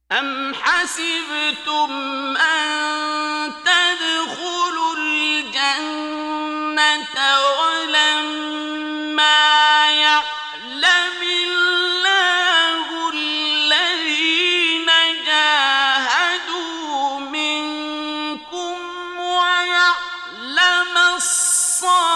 أَمْ حَسِبْتُمْ أَن تَدْخُلُوا الْجَنَّةَ وَلَمَّا يَعْلَمِ اللَّهُ الَّذِينَ جَاهَدُوا مِنكُمْ وَيَعْلَمَ الصَّابِرِينَ